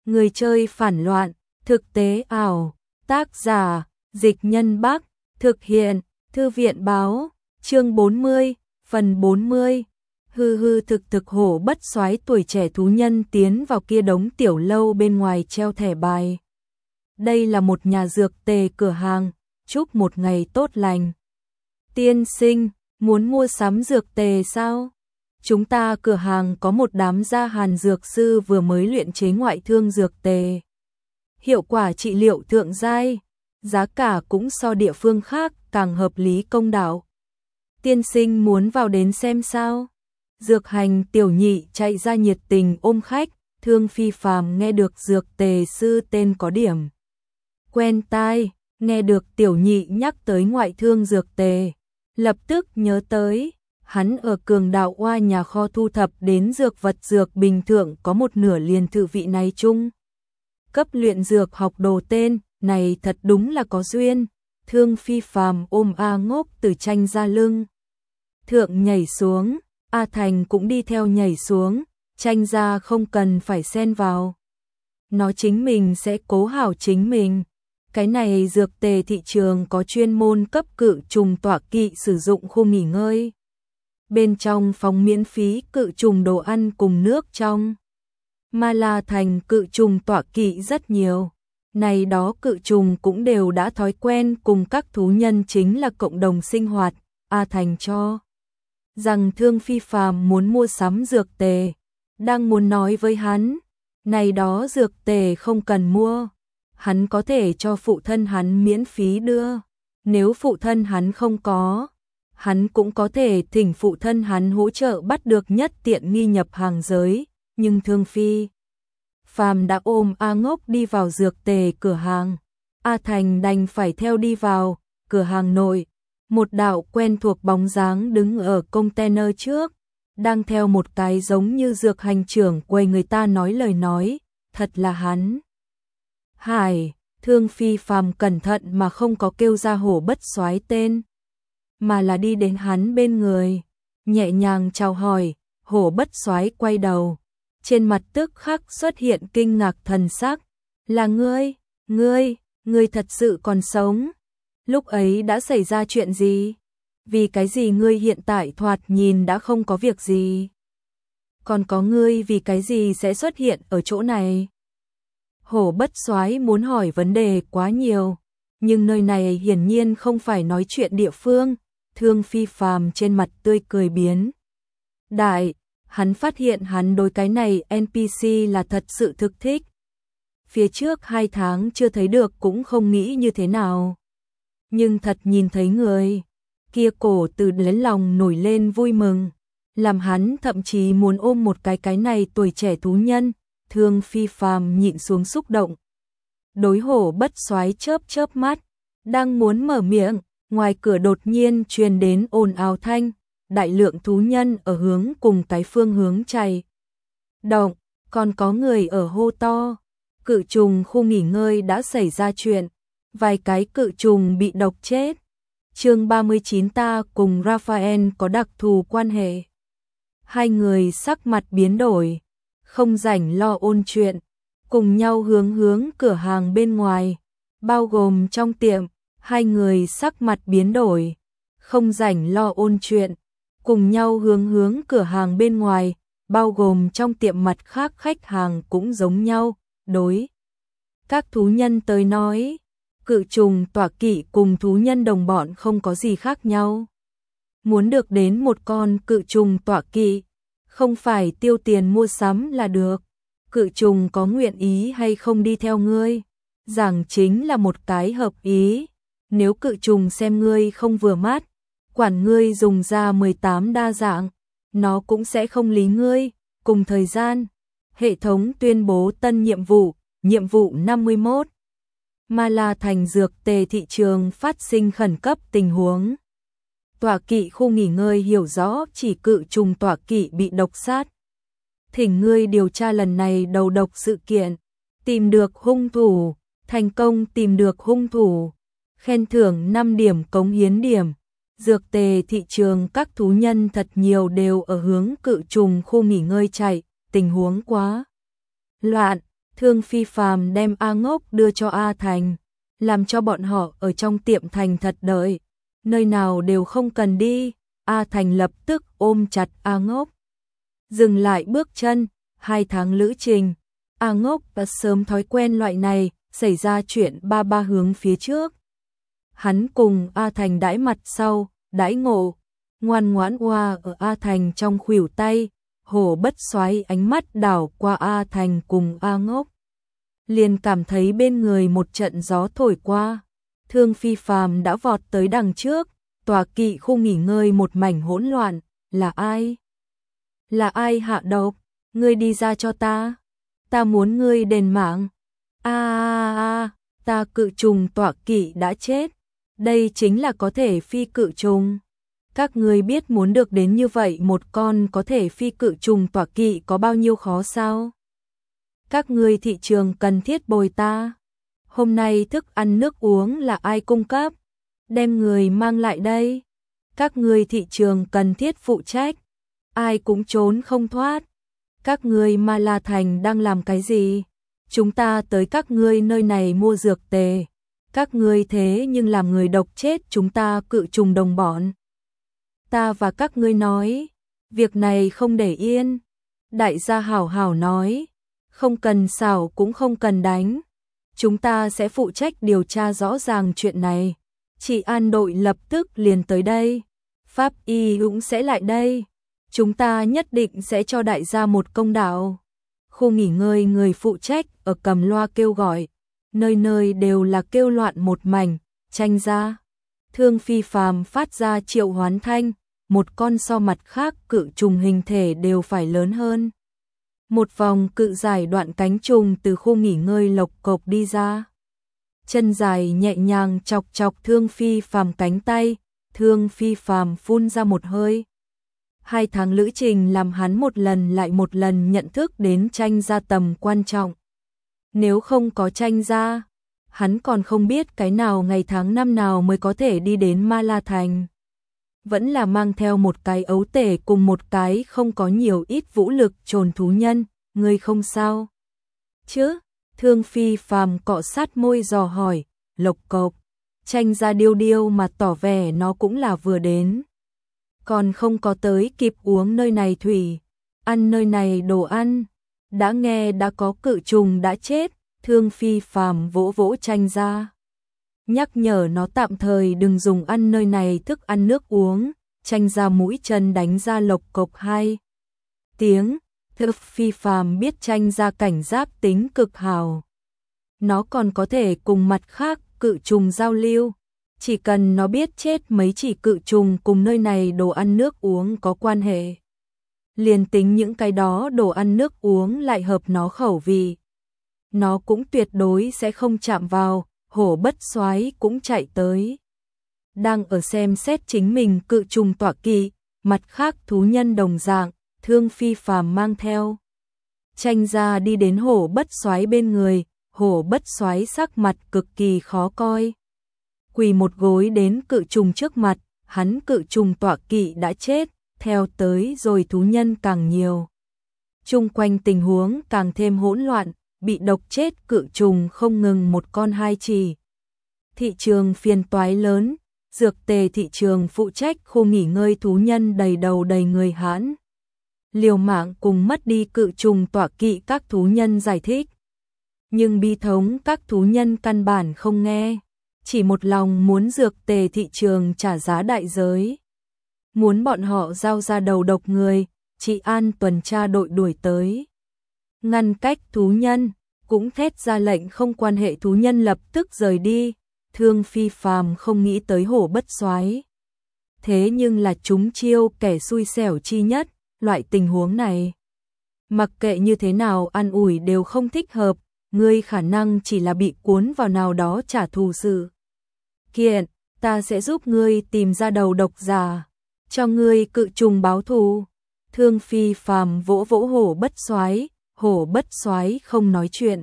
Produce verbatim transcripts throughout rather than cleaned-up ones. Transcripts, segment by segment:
Người chơi phản loạn, thực tế ảo, tác giả, Dịch Nhân Bắc, thực hiện, Thư viện báo, chương bốn mươi, phần bốn mươi. Hư hư thực thực hổ bất soái tuổi trẻ thú nhân tiến vào kia đống tiểu lâu bên ngoài treo thẻ bài. Đây là một nhà dược tề cửa hàng, chúc một ngày tốt lành. Tiên sinh, muốn mua sắm dược tề sao? Chúng ta cửa hàng có một đám gia hàn dược sư vừa mới luyện chế ngoại thương dược tề. Hiệu quả trị liệu thượng giai, giá cả cũng so địa phương khác càng hợp lý công đạo. Tiên sinh muốn vào đến xem sao? Dược hành tiểu nhị chạy ra nhiệt tình ôm khách, Thương Phi Phàm nghe được dược tề sư tên có điểm quen tai, nghe được tiểu nhị nhắc tới ngoại thương dược tề, lập tức nhớ tới, hắn ở Cường Đạo Oa nhà kho thu thập đến dược vật dược bình thường có một nửa liền thử vị này chung. Cấp luyện dược học đồ tên, này thật đúng là có duyên. Thương Phi Phàm ôm A Ngốc từ tranh ra lưng. Thượng nhảy xuống, A Thành cũng đi theo nhảy xuống, tranh ra không cần phải xen vào. Nó chính mình sẽ cố hảo chính mình. Cái này dược tề thị trường có chuyên môn cấp cự trùng tọa kỵ sử dụng khu nghỉ ngơi. Bên trong phòng miễn phí cự trùng đồ ăn cùng nước trong. Ma La Thành cự trùng tọa kỵ rất nhiều. Này đó cự trùng cũng đều đã thói quen cùng các thú nhân chính là cộng đồng sinh hoạt. A Thành cho rằng Thương Phi Phàm muốn mua sắm dược tề, đang muốn nói với hắn, này đó dược tề không cần mua, hắn có thể cho phụ thân hắn miễn phí đưa, nếu phụ thân hắn không có, hắn cũng có thể thỉnh phụ thân hắn hỗ trợ bắt được nhất tiện nghi nhập hàng giới, nhưng Thương Phi Phàm đã ôm A Ngốc đi vào dược tề cửa hàng, A Thành đành phải theo đi vào, cửa hàng nội. Một đạo quen thuộc bóng dáng đứng ở container trước, đang theo một cái giống như dược hành trưởng quầy người ta nói lời nói, thật là hắn. Hải, Thương Phi Phàm cẩn thận mà không có kêu ra hổ bất soái tên, mà là đi đến hắn bên người, nhẹ nhàng chào hỏi, hổ bất soái quay đầu, trên mặt tức khắc xuất hiện kinh ngạc thần sắc, là ngươi, ngươi, ngươi thật sự còn sống. Lúc ấy đã xảy ra chuyện gì? Vì cái gì ngươi hiện tại thoạt nhìn đã không có việc gì? Còn có ngươi vì cái gì sẽ xuất hiện ở chỗ này? Hổ bất soái muốn hỏi vấn đề quá nhiều, nhưng nơi này hiển nhiên không phải nói chuyện địa phương. Thương Phi Phàm trên mặt tươi cười biến đại, hắn phát hiện hắn đối cái này en pê xê là thật sự thực thích. Phía trước hai tháng chưa thấy được cũng không nghĩ như thế nào. Nhưng thật nhìn thấy người, kia cổ từ lấy lòng nổi lên vui mừng, làm hắn thậm chí muốn ôm một cái cái này tuổi trẻ thú nhân. Thương Phi Phàm nhịn xuống xúc động. Đối hổ bất soái chớp chớp mắt, đang muốn mở miệng, ngoài cửa đột nhiên truyền đến ồn ào thanh, đại lượng thú nhân ở hướng cùng cái phương hướng chạy. Động, còn có người ở hô to, cự trùng khu nghỉ ngơi đã xảy ra chuyện. Vài cái cự trùng bị độc chết. Chương ba mươi chín ta cùng Raphael có đặc thù quan hệ. Hai người sắc mặt biến đổi, không rảnh lo ôn chuyện, cùng nhau hướng hướng cửa hàng bên ngoài, bao gồm trong tiệm, hai người sắc mặt biến đổi, không rảnh lo ôn chuyện, cùng nhau hướng hướng cửa hàng bên ngoài, bao gồm trong tiệm mặt khác khách hàng cũng giống nhau, đối. Các thú nhân tới nói, cự trùng tọa kỵ cùng thú nhân đồng bọn không có gì khác nhau. Muốn được đến một con cự trùng tọa kỵ, không phải tiêu tiền mua sắm là được. Cự trùng có nguyện ý hay không đi theo ngươi, rằng chính là một cái hợp ý. Nếu cự trùng xem ngươi không vừa mắt, quản ngươi dùng ra mười tám đa dạng, nó cũng sẽ không lý ngươi. Cùng thời gian, hệ thống tuyên bố tân nhiệm vụ, nhiệm vụ năm mươi mốt. Ma La Thành dược tề thị trường phát sinh khẩn cấp tình huống. Tọa kỵ khu nghỉ ngơi hiểu rõ chỉ cự trùng tọa kỵ bị độc sát. Thỉnh ngươi điều tra lần này đầu độc sự kiện, tìm được hung thủ, thành công tìm được hung thủ, khen thưởng năm điểm cống hiến điểm. Dược tề thị trường các thú nhân thật nhiều đều ở hướng cự trùng khu nghỉ ngơi chạy, tình huống quá loạn. Thương Phi Phàm đem A Ngốc đưa cho A Thành, làm cho bọn họ ở trong tiệm thành thật đợi, nơi nào đều không cần đi. A Thành lập tức ôm chặt A Ngốc, dừng lại bước chân. Hai tháng lữ trình, A Ngốc đã sớm thói quen loại này, xảy ra chuyện ba ba hướng phía trước. Hắn cùng A Thành đãi mặt sau, đãi ngộ, ngoan ngoãn oa ở A Thành trong khuỷu tay. Hổ Bất Soái ánh mắt đảo qua A Thành cùng A Ngốc, liền cảm thấy bên người một trận gió thổi qua. Thương Phi Phàm đã vọt tới đằng trước, tòa kỵ khu nghỉ ngơi một mảnh hỗn loạn. Là ai? Là ai hạ độc? Ngươi đi ra cho ta, ta muốn ngươi đền mạng. A a a, ta cự trùng tọa kỵ đã chết, đây chính là có thể phi cự trùng. Các ngươi biết muốn được đến như vậy một con có thể phi cự trùng tọa kỵ có bao nhiêu khó sao? Các ngươi thị trường cần thiết bồi ta. Hôm nay thức ăn nước uống là ai cung cấp? Đem người mang lại đây. Các ngươi thị trường cần thiết phụ trách. Ai cũng trốn không thoát. Các ngươi Ma La Thành đang làm cái gì? Chúng ta tới các ngươi nơi này mua dược tề. Các ngươi thế nhưng làm người độc chết chúng ta cự trùng đồng bọn. Ta và các ngươi nói, việc này không để yên. Đại gia hảo hảo nói, không cần xảo cũng không cần đánh. Chúng ta sẽ phụ trách điều tra rõ ràng chuyện này. Trị an đội lập tức liền tới đây. Pháp y cũng sẽ lại đây. Chúng ta nhất định sẽ cho đại gia một công đạo. Khu nghỉ ngơi người phụ trách ở cầm loa kêu gọi. Nơi nơi đều là kêu loạn một mảnh, tranh ra. Thương Phi Phàm phát ra triệu hoán thanh, một con so mặt khác cự trùng hình thể đều phải lớn hơn. Một vòng cự dài đoạn cánh trùng từ khu nghỉ ngơi lộc cộc đi ra. Chân dài nhẹ nhàng chọc chọc Thương Phi Phàm cánh tay, Thương Phi Phàm phun ra một hơi. Hai tháng lữ trình làm hắn một lần lại một lần nhận thức đến tranh gia tầm quan trọng. Nếu không có tranh gia, hắn còn không biết cái nào ngày tháng năm nào mới có thể đi đến Ma La Thành. Vẫn là mang theo một cái ấu tể cùng một cái không có nhiều ít vũ lực trồn thú nhân, ngươi không sao chứ? Thương Phi Phàm cọ sát môi dò hỏi, lộc cộc. Tranh gia điêu điêu mà tỏ vẻ nó cũng là vừa đến. Còn không có tới kịp uống nơi này thủy, ăn nơi này đồ ăn. Đã nghe đã có cự trùng đã chết, Thương Phi Phàm vỗ vỗ tranh gia, nhắc nhở nó tạm thời đừng dùng ăn nơi này thức ăn nước uống. Tranh gia mũi chân đánh ra lộc cộc hai tiếng. Thương Phi Phàm biết tranh gia cảnh giáp tính cực hào. Nó còn có thể cùng mặt khác cự trùng giao lưu. Chỉ cần nó biết chết mấy chỉ cự trùng cùng nơi này đồ ăn nước uống có quan hệ. Liền tính những cái đó đồ ăn nước uống lại hợp nó khẩu vị, nó cũng tuyệt đối sẽ không chạm vào. Hổ Bất Soái cũng chạy tới, đang ở xem xét chính mình cự trùng tọa kỵ, mặt khác thú nhân đồng dạng. Thương Phi Phàm mang theo tranh gia đi đến Hổ Bất Soái bên người. Hổ Bất Soái sắc mặt cực kỳ khó coi, quỳ một gối đến cự trùng trước mặt. Hắn cự trùng tọa kỵ đã chết, theo tới rồi thú nhân càng nhiều, chung quanh tình huống càng thêm hỗn loạn. Bị độc chết cự trùng không ngừng một con hai chỉ. Thị trường phiền toái lớn, dược tề thị trường phụ trách khu nghỉ ngơi thú nhân đầy đầu đầy người hãn. Liều mạng cùng mất đi cự trùng tọa kỵ các thú nhân giải thích. Nhưng bi thống các thú nhân căn bản không nghe, chỉ một lòng muốn dược tề thị trường trả giá đại giới. Muốn bọn họ giao ra đầu độc người, trị an tuần tra đội đuổi tới, ngăn cách thú nhân, cũng thét ra lệnh không quan hệ thú nhân lập tức rời đi. Thương Phi Phàm không nghĩ tới Hổ Bất Soái, thế nhưng là chúng chiêu kẻ xui xẻo chi nhất. Loại tình huống này, mặc kệ như thế nào an ủi đều không thích hợp. Ngươi khả năng chỉ là bị cuốn vào nào đó trả thù sự kiện, ta sẽ giúp ngươi tìm ra đầu độc giả, cho ngươi cự trùng báo thù. Thương Phi Phàm vỗ vỗ Hổ Bất Soái. Hổ Bất Soái không nói chuyện.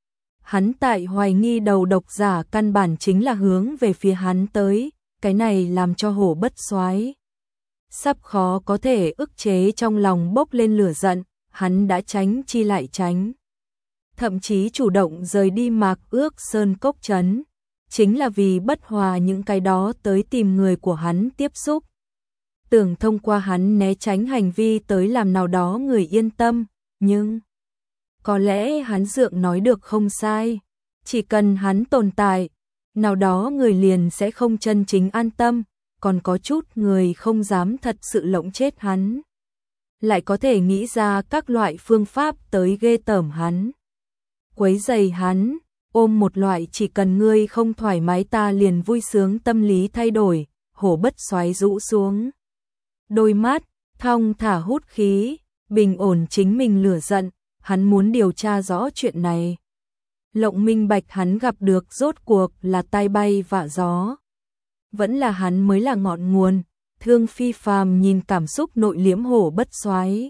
Hắn tại hoài nghi đầu độc giả căn bản chính là hướng về phía hắn tới, cái này làm cho Hổ Bất Soái sắp khó có thể ức chế trong lòng bốc lên lửa giận. Hắn đã tránh chi lại tránh, thậm chí chủ động rời đi Mạc Ước Sơn Cốc Trấn, chính là vì bất hòa những cái đó tới tìm người của hắn tiếp xúc. Tưởng thông qua hắn né tránh hành vi tới làm nào đó người yên tâm, nhưng có lẽ hắn Dượng nói được không sai, chỉ cần hắn tồn tại, nào đó người liền sẽ không chân chính an tâm, còn có chút người không dám thật sự lộng chết hắn. Lại có thể nghĩ ra các loại phương pháp tới ghê tởm hắn, quấy rầy hắn, ôm một loại chỉ cần ngươi không thoải mái ta liền vui sướng tâm lý thay đổi, Hổ Bất Soái rũ xuống đôi mắt, thong thả hút khí, bình ổn chính mình lửa giận, hắn muốn điều tra rõ chuyện này. Lộng minh bạch hắn gặp được rốt cuộc là tai bay vạ gió, vẫn là hắn mới là ngọn nguồn. Thương Phi Phàm nhìn cảm xúc nội liễm Hổ Bất Soái,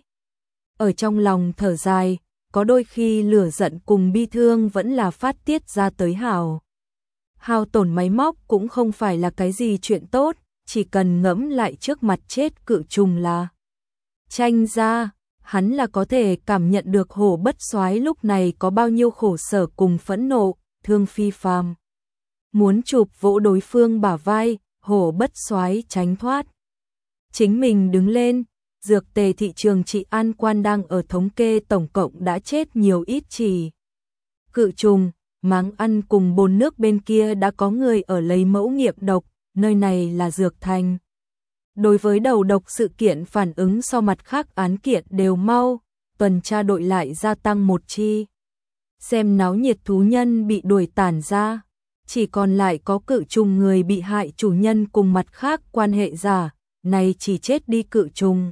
ở trong lòng thở dài, có đôi khi lửa giận cùng bi thương vẫn là phát tiết ra tới hào. Hao tổn máy móc cũng không phải là cái gì chuyện tốt, chỉ cần ngẫm lại trước mặt chết cự trùng là tranh ra, hắn là có thể cảm nhận được Hổ Bất Soái lúc này có bao nhiêu khổ sở cùng phẫn nộ. Thương Phi Phàm muốn chụp vỗ đối phương bả vai, Hổ Bất Soái tránh thoát. Chính mình đứng lên, dược tề thị trường Trị An Quan đang ở thống kê tổng cộng đã chết nhiều ít chỉ cự trùng, máng ăn cùng bồn nước bên kia đã có người ở lấy mẫu nghiệm độc, nơi này là dược thành. Đối với đầu độc sự kiện phản ứng so mặt khác án kiện đều mau, tuần tra đội lại gia tăng một chi. Xem náo nhiệt thú nhân bị đuổi tản ra, chỉ còn lại có cự trùng người bị hại chủ nhân cùng mặt khác quan hệ giả, này chỉ chết đi cự trùng.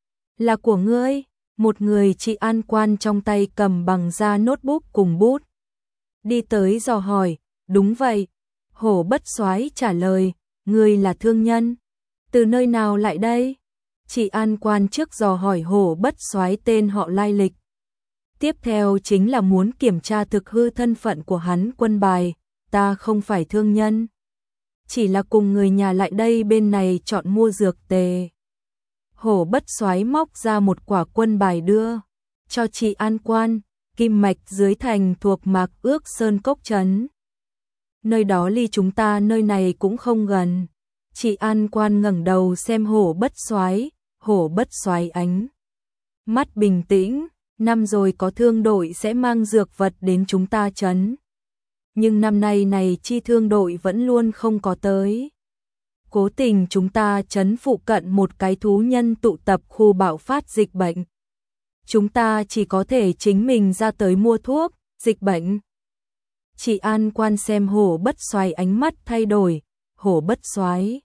Là của ngươi, một người Trị An Quan trong tay cầm bằng da notebook cùng bút. Đi tới dò hỏi, đúng vậy. Hổ Bất Soái trả lời, ngươi là thương nhân. Từ nơi nào lại đây? Trị An Quan trước dò hỏi Hổ Bất Soái tên họ lai lịch. Tiếp theo chính là muốn kiểm tra thực hư thân phận của hắn. Quân bài, ta không phải thương nhân, chỉ là cùng người nhà lại đây bên này chọn mua dược tề. Hổ Bất Soái móc ra một quả quân bài đưa cho Trị An Quan. Kim Mạch dưới thành thuộc Mạc Ước Sơn Cốc Trấn, nơi đó ly chúng ta nơi này cũng không gần. Trị An Quan ngẩng đầu xem Hổ Bất Soái, Hổ Bất Soái ánh mắt bình tĩnh, năm rồi có thương đội sẽ mang dược vật đến chúng ta trấn, nhưng năm nay này chi thương đội vẫn luôn không có tới. Cố tình chúng ta trấn phụ cận một cái thú nhân tụ tập khu bạo phát dịch bệnh, chúng ta chỉ có thể chính mình ra tới mua thuốc, dịch bệnh. Trị An Quan xem Hổ Bất Soái ánh mắt thay đổi, Hổ Bất Soái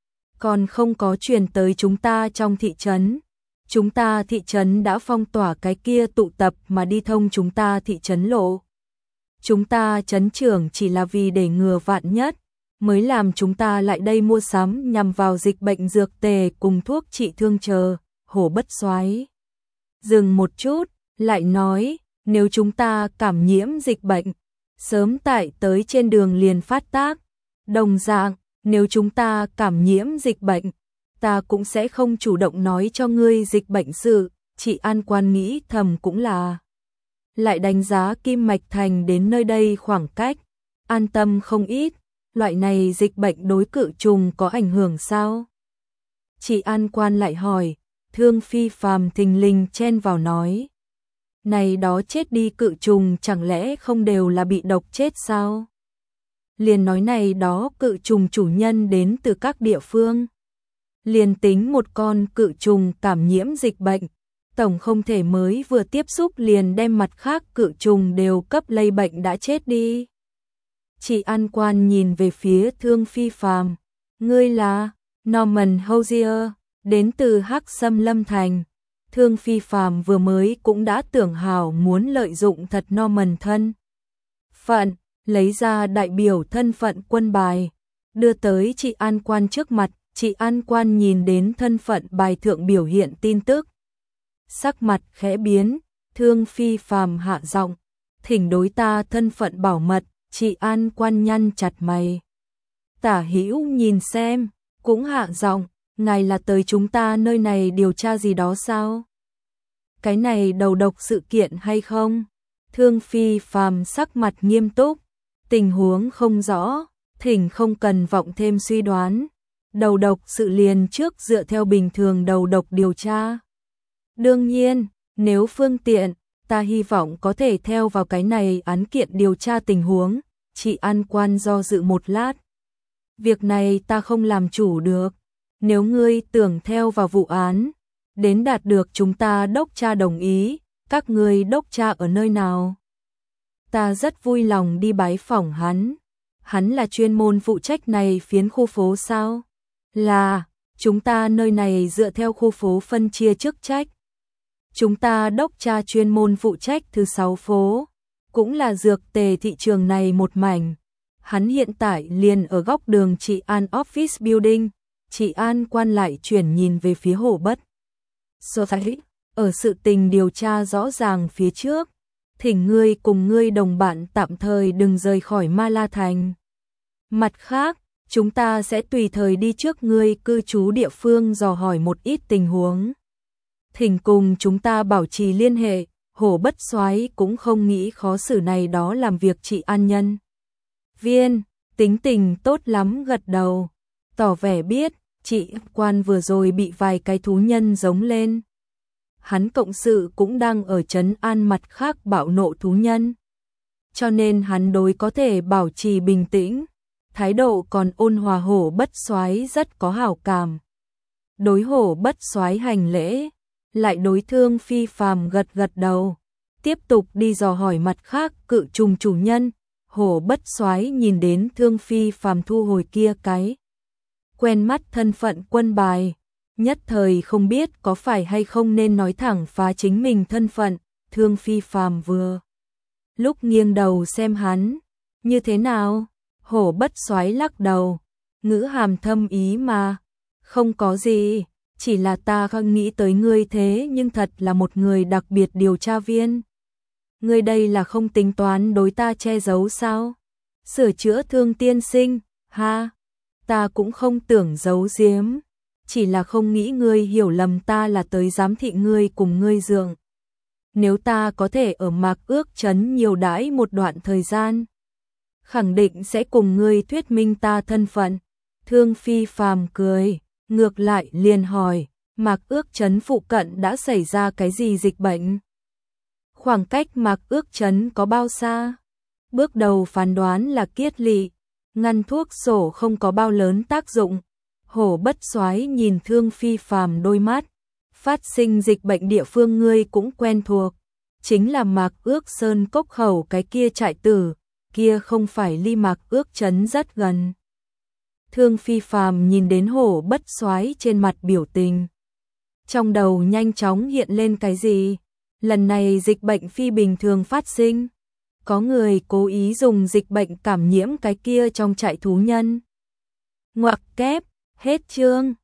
còn không có truyền tới chúng ta trong thị trấn. Chúng ta thị trấn đã phong tỏa cái kia tụ tập mà đi thông chúng ta thị trấn lộ. Chúng ta trấn trưởng chỉ là vì để ngừa vạn nhất, mới làm chúng ta lại đây mua sắm nhằm vào dịch bệnh dược tề cùng thuốc trị thương chờ. Hổ Bất Soái dừng một chút, lại nói, nếu chúng ta cảm nhiễm dịch bệnh, sớm tại tới trên đường liền phát tác. Đồng dạng, nếu chúng ta cảm nhiễm dịch bệnh, ta cũng sẽ không chủ động nói cho ngươi dịch bệnh sự. Trị An Quan nghĩ thầm cũng là. Lại đánh giá Kim Mạch Thành đến nơi đây khoảng cách, an tâm không ít. Loại này dịch bệnh đối cự trùng có ảnh hưởng sao? Trị An Quan lại hỏi. Thương Phi Phàm thình lình chen vào nói, này đó chết đi cự trùng chẳng lẽ không đều là bị độc chết sao? Liền nói này đó cự trùng chủ nhân đến từ các địa phương. Liền tính một con cự trùng cảm nhiễm dịch bệnh, tổng không thể mới vừa tiếp xúc liền đem mặt khác cự trùng đều cấp lây bệnh đã chết đi. Trị An Quan nhìn về phía Thương Phi Phàm, ngươi là Norman Hosier, đến từ Hắc Sâm Lâm Thành. Thương Phi Phàm vừa mới cũng đã tưởng hào muốn lợi dụng thật Norman thân phận, lấy ra đại biểu thân phận quân bài, đưa tới Trị An Quan trước mặt. Trị An Quan nhìn đến thân phận bài thượng biểu hiện tin tức, sắc mặt khẽ biến. Thương Phi Phàm hạ giọng, thỉnh đối ta thân phận bảo mật. Trị An Quan nhăn chặt mày, Tả Hữu nhìn xem, cũng hạ giọng, ngài là tới chúng ta nơi này điều tra gì đó sao? Cái này đầu độc sự kiện hay không? Thương Phi Phàm sắc mặt nghiêm túc, tình huống không rõ, thỉnh không cần vọng thêm suy đoán. Đầu độc sự liền trước dựa theo bình thường đầu độc điều tra. Đương nhiên, nếu phương tiện, ta hy vọng có thể theo vào cái này án kiện điều tra tình huống. Chị An Quan do dự một lát. Việc này ta không làm chủ được. Nếu ngươi tưởng theo vào vụ án, đến đạt được chúng ta đốc tra đồng ý, các ngươi đốc tra ở nơi nào? Ta rất vui lòng đi bái phỏng hắn. Hắn là chuyên môn phụ trách này phiến khu phố sao? Là, chúng ta nơi này dựa theo khu phố phân chia chức trách. Chúng ta đốc tra chuyên môn phụ trách thứ sáu phố, cũng là dược tề thị trường này một mảnh. Hắn hiện tại liền ở góc đường Trị An Office Building. Trị An Quan lại chuyển nhìn về phía Hồ Bất Soái, ở sự tình điều tra rõ ràng phía trước, thỉnh ngươi cùng ngươi đồng bạn tạm thời đừng rời khỏi Ma La Thành. Mặt khác, chúng ta sẽ tùy thời đi trước ngươi cư trú địa phương dò hỏi một ít tình huống. Thỉnh cùng chúng ta bảo trì liên hệ. Hồ Bất Soái cũng không nghĩ khó xử này đó làm việc Trị An nhân viên, tính tình tốt lắm gật đầu, tỏ vẻ biết. Trị Quan vừa rồi bị vài cái thú nhân giống lên. Hắn cộng sự cũng đang ở trấn an mặt khác bạo nộ thú nhân. Cho nên hắn đối có thể bảo trì bình tĩnh, thái độ còn ôn hòa. Hổ Bất Soái rất có hảo cảm. Đối Hổ Bất Soái hành lễ, lại đối Thương Phi Phàm gật gật đầu, tiếp tục đi dò hỏi mặt khác cự trùng chủ nhân. Hổ Bất Soái nhìn đến Thương Phi Phàm thu hồi kia cái quen mắt thân phận quân bài, nhất thời không biết có phải hay không nên nói thẳng phá chính mình thân phận. Thương Phi Phàm vừa lúc nghiêng đầu xem hắn, như thế nào? Hổ Bất Soái lắc đầu, ngữ hàm thâm ý mà, không có gì, chỉ là ta không nghĩ tới ngươi thế nhưng thật là một người đặc biệt điều tra viên. Ngươi đây là không tính toán đối ta che giấu sao? Sửa chữa Thương tiên sinh, ha, ta cũng không tưởng giấu giếm, chỉ là không nghĩ ngươi hiểu lầm ta là tới giám thị ngươi cùng ngươi dượng. Nếu ta có thể ở Mạc Ước Trấn nhiều đãi một đoạn thời gian, khẳng định sẽ cùng ngươi thuyết minh ta thân phận. Thương Phi Phàm cười, ngược lại liền hỏi, Mạc Ước Trấn phụ cận đã xảy ra cái gì dịch bệnh? Khoảng cách Mạc Ước Trấn có bao xa? Bước đầu phán đoán là kiết lỵ, ngăn thuốc sổ không có bao lớn tác dụng. Hổ Bất Soái nhìn Thương Phi Phàm đôi mắt, phát sinh dịch bệnh địa phương ngươi cũng quen thuộc, chính là Mạc Ước Sơn Cốc khẩu cái kia trại tử, kia không phải ly Mạc Ước Trấn rất gần. Thương Phi Phàm nhìn đến Hổ Bất Soái trên mặt biểu tình, trong đầu nhanh chóng hiện lên cái gì? Lần này dịch bệnh phi bình thường phát sinh, có người cố ý dùng dịch bệnh cảm nhiễm cái kia trong trại thú nhân. Ngoặc kép, hết chương.